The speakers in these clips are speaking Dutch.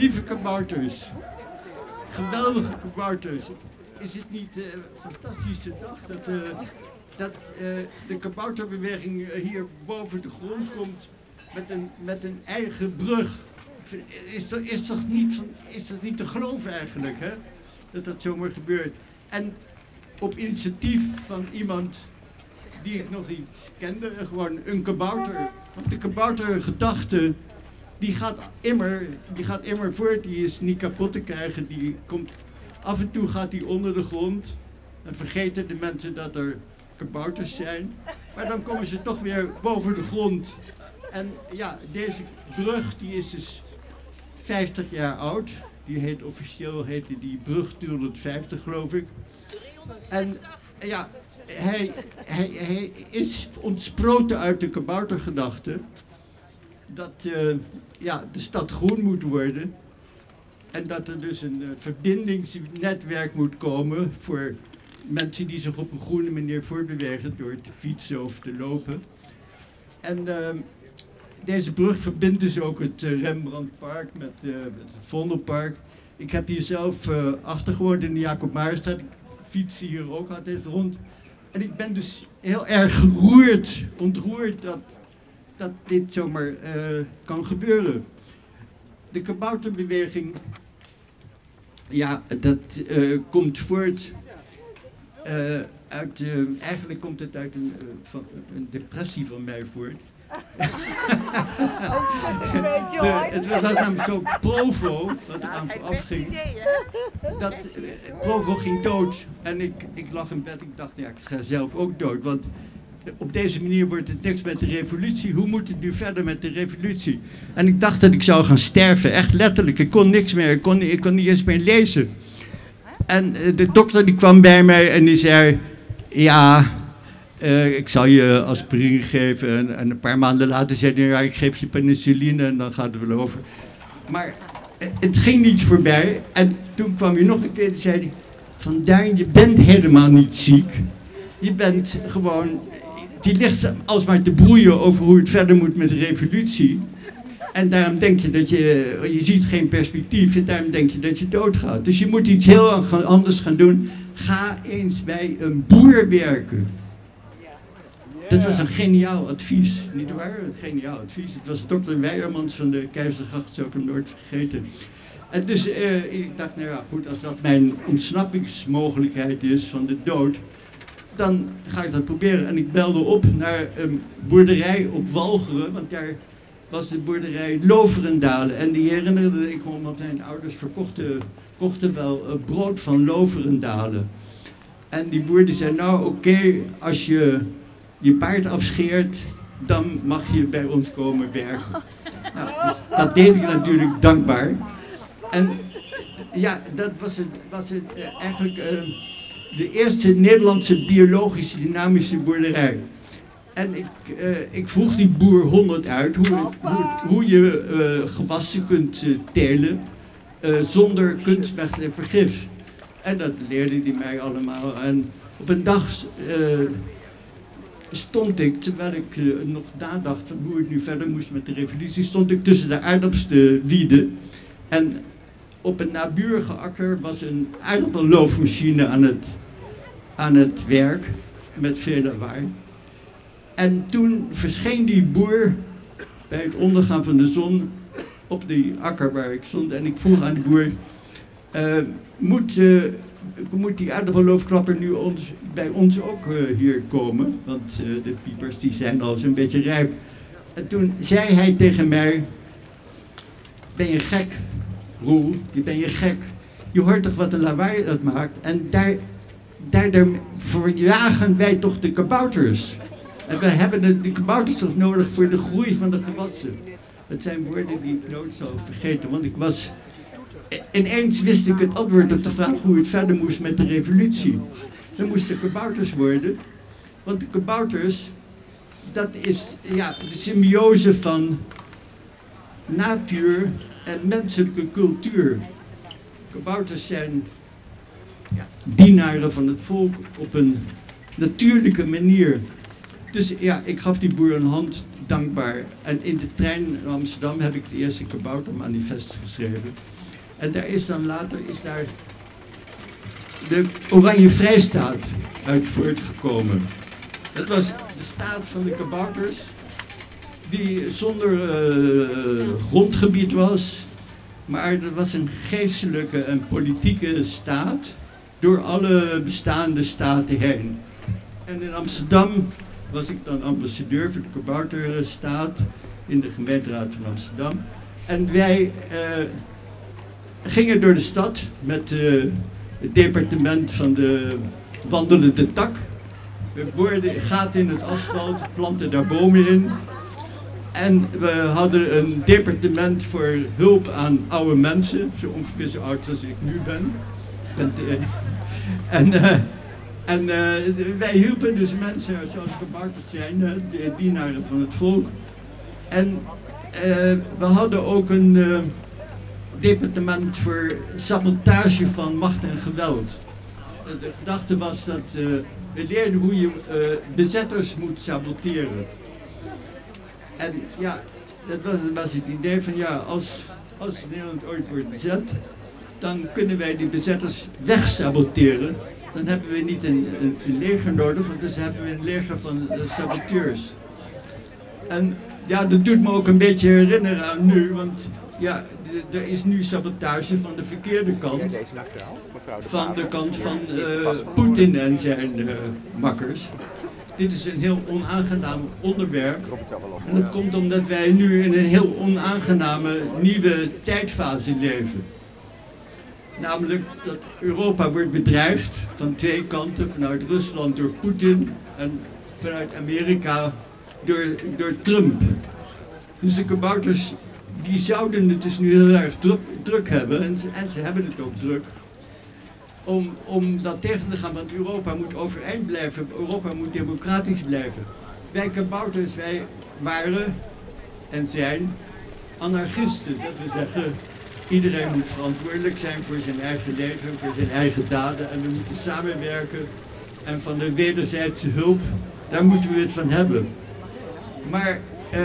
Lieve kabouters, geweldige kabouters. Is het niet een fantastische dag dat de kabouterbeweging hier boven de grond komt met een eigen brug? Is dat niet te geloven eigenlijk, hè? Dat zomaar gebeurt. En op initiatief van iemand die ik nog niet kende, gewoon een kabouter. Want de kaboutergedachte, die gaat immer voort, die is niet kapot te krijgen. Af en toe gaat die onder de grond. Dan vergeten de mensen dat er kabouters zijn. Maar dan komen ze toch weer boven de grond. En ja, deze brug die is dus 50 jaar oud. Officieel heette die brug 350, geloof ik. En ja, hij is ontsproten uit de kaboutergedachte dat de stad groen moet worden. En dat er dus een verbindingsnetwerk moet komen voor mensen die zich op een groene manier voortbewegen door te fietsen of te lopen. En deze brug verbindt dus ook het Rembrandtpark met het Vondelpark. Ik heb hier zelf achter gewoond in de Jacob Maarstraat. Ik fiets hier ook altijd rond. En ik ben dus heel erg ontroerd dat dit zomaar kan gebeuren. De kabouterbeweging, ja, dat komt voort uit, eigenlijk komt het uit een depressie van mij voort. Het was namelijk zo Provo, wat er aan vooraf ging. Provo ging dood en ik lag in bed en ik dacht, ja, ik ga zelf ook dood. Want op deze manier wordt het niks met de revolutie. Hoe moet het nu verder met de revolutie? En ik dacht dat ik zou gaan sterven, echt letterlijk. Ik kon niks meer, ik kon niet eens meer lezen. En de dokter die kwam bij mij en die zei, ja, ik zal je aspirine geven. En een paar maanden later zei hij, ja, ik geef je penicilline en dan gaat het wel over. Maar het ging niet voorbij. En toen kwam hij nog een keer en zei hij, Van Duin, je bent helemaal niet ziek. Je bent gewoon, die ligt alsmaar te broeien over hoe het verder moet met de revolutie. En daarom denk je dat je ziet geen perspectief en daarom denk je dat je doodgaat. Dus je moet iets heel anders gaan doen. Ga eens bij een boer werken. Dat was een geniaal advies, nietwaar? Een geniaal advies. Het was dokter Weijermans van de Keizergracht, zou ik hem nooit vergeten. En dus ik dacht, nou ja, goed, als dat mijn ontsnappingsmogelijkheid is van de dood, dan ga ik dat proberen. En ik belde op naar een boerderij op Walcheren, want daar was de boerderij Loverendalen. En die herinnerde ik me, want mijn ouders kochten wel brood van Loverendalen. En die boer die zei, nou oké, als je je paard afscheert, dan mag je bij ons komen werken. Nou, dus dat deed ik natuurlijk dankbaar. En ja, dat was het eigenlijk de eerste Nederlandse biologische dynamische boerderij. En ik vroeg die boer 100 uit hoe je gewassen kunt telen zonder kunstmest en vergif. En dat leerde hij mij allemaal. En op een dag stond ik, terwijl ik nog nadacht van hoe ik nu verder moest met de revolutie, stond ik tussen de aardappels te wieden. En op een naburige akker was een aardappelloofmachine aan het werk, met veel lawaai. En toen verscheen die boer bij het ondergaan van de zon op die akker waar ik stond. En ik vroeg aan de boer, moet die aardappelloofklapper nu bij ons ook hier komen? Want de piepers die zijn al zo'n beetje rijp. En toen zei hij tegen mij, ben je gek, Roel? Ben je gek? Je hoort toch wat een lawaai dat maakt? En daar verjagen wij toch de kabouters? En wij hebben de kabouters toch nodig voor de groei van de gewassen? Dat zijn woorden die ik nooit zal vergeten, want ineens wist ik het antwoord op de vraag hoe het verder moest met de revolutie. Er moesten kabouters worden, want de kabouters, dat is ja, de symbiose van natuur en menselijke cultuur. Kabouters zijn dienaren van het volk op een natuurlijke manier. Dus ja, ik gaf die boer een hand, dankbaar. En in de trein in Amsterdam heb ik de eerste kaboutermanifest geschreven. En daar is dan later de Oranje Vrijstaat uit voortgekomen. Dat was de staat van de kabouters, die zonder grondgebied was. Maar dat was een geestelijke en politieke staat door alle bestaande staten heen. En in Amsterdam was ik dan ambassadeur voor de kabouterstaat in de gemeenteraad van Amsterdam. En wij gingen door de stad met het departement van de wandelende tak. We boorden gaten in het asfalt, planten daar bomen in. En we hadden een departement voor hulp aan oude mensen, zo ongeveer zo oud als ik nu ben. En wij hielpen dus mensen zoals kabouters zijn, de dienaren van het volk. En we hadden ook een departement voor sabotage van macht en geweld. De gedachte was dat we leerden hoe je bezetters moet saboteren. En ja, dat was het idee van ja, als Nederland ooit wordt bezet, dan kunnen wij die bezetters wegsaboteren. Dan hebben we niet een leger nodig, want dus hebben we een leger van saboteurs. En ja, dat doet me ook een beetje herinneren aan nu, want ja, er is nu sabotage van de verkeerde kant. Van de kant van Poetin en zijn makkers. Dit is een heel onaangenaam onderwerp. En dat komt omdat wij nu in een heel onaangename nieuwe tijdfase leven. Namelijk dat Europa wordt bedreigd van twee kanten, vanuit Rusland door Poetin en vanuit Amerika door Trump. Dus de kabouters die zouden het dus nu heel erg druk hebben, en ze hebben het ook druk, om dat tegen te gaan, want Europa moet overeind blijven, Europa moet democratisch blijven. Wij kabouters, wij waren en zijn anarchisten, dat wil zeggen, iedereen moet verantwoordelijk zijn voor zijn eigen leven, voor zijn eigen daden en we moeten samenwerken en van de wederzijdse hulp, daar moeten we het van hebben. Maar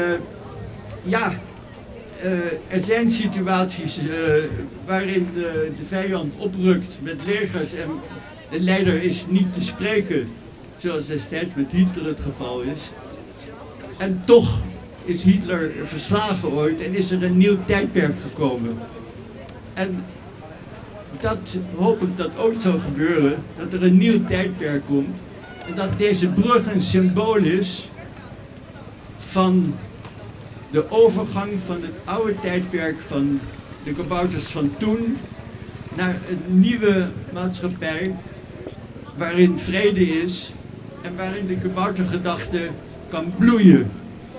er zijn situaties waarin de vijand oprukt met legers en de leider is niet te spreken, zoals destijds met Hitler het geval is. En toch is Hitler verslagen ooit en is er een nieuw tijdperk gekomen. En dat hoop ik dat ooit zal gebeuren, dat er een nieuw tijdperk komt en dat deze brug een symbool is van de overgang van het oude tijdperk van de kabouters van toen naar een nieuwe maatschappij waarin vrede is en waarin de kaboutergedachte kan bloeien.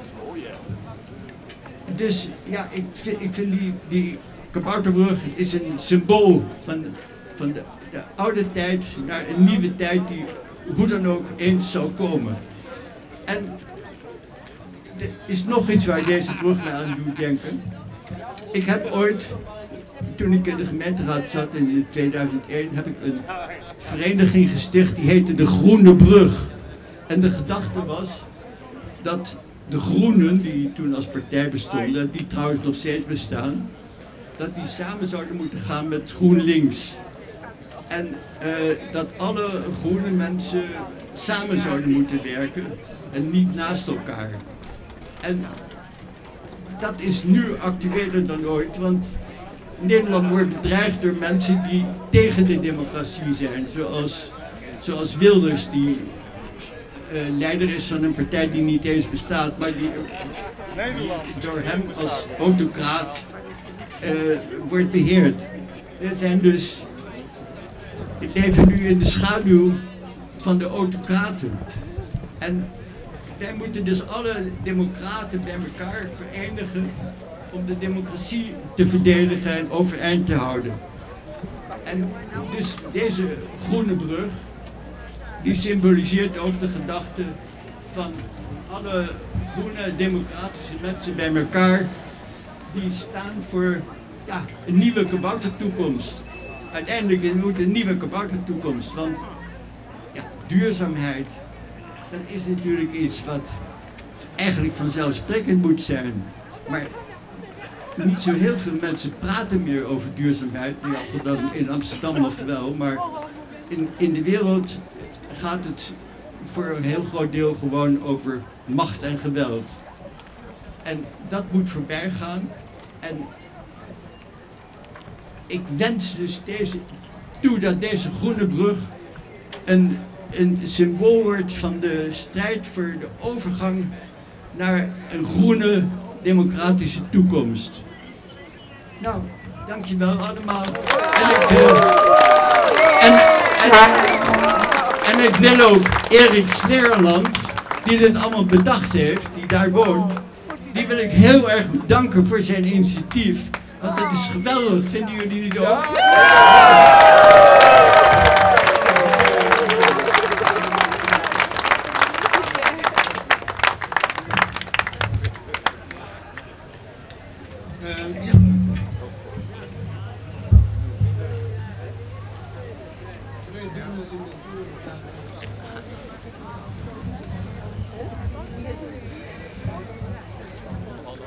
Dus ja, ik vind die kabouterbrug is een symbool van de oude tijd naar een nieuwe tijd die hoe dan ook eens zal komen. En er is nog iets waar deze brug mij aan doet denken. Ik heb ooit, toen ik in de gemeenteraad zat in 2001, heb ik een vereniging gesticht die heette de Groene Brug. En de gedachte was dat de Groenen, die toen als partij bestonden, die trouwens nog steeds bestaan, dat die samen zouden moeten gaan met GroenLinks. En dat alle groene mensen samen zouden moeten werken en niet naast elkaar. En dat is nu actueler dan ooit, want Nederland wordt bedreigd door mensen die tegen de democratie zijn. Zoals Wilders, die leider is van een partij die niet eens bestaat, maar die door hem als autocraat wordt beheerd. We zijn dus, we leven nu in de schaduw van de autocraten. En wij moeten dus alle democraten bij elkaar verenigen om de democratie te verdedigen en overeind te houden. En dus deze groene brug, die symboliseert ook de gedachte van alle groene democratische mensen bij elkaar, die staan voor een nieuwe kaboutertoekomst. Uiteindelijk moet een nieuwe kaboutertoekomst, want duurzaamheid dat is natuurlijk iets wat eigenlijk vanzelfsprekend moet zijn. Maar niet zo heel veel mensen praten meer over duurzaamheid. Ja, dan in Amsterdam nog wel, maar in de wereld gaat het voor een heel groot deel gewoon over macht en geweld. En dat moet voorbij gaan. En ik wens dus toe dat deze groene brug een symbool wordt van de strijd voor de overgang naar een groene democratische toekomst. Nou, dankjewel allemaal. En ik wil ook Erik Sneerland, die dit allemaal bedacht heeft, die daar woont, die wil ik heel erg bedanken voor zijn initiatief. Want het is geweldig, vinden jullie niet ook? Ja.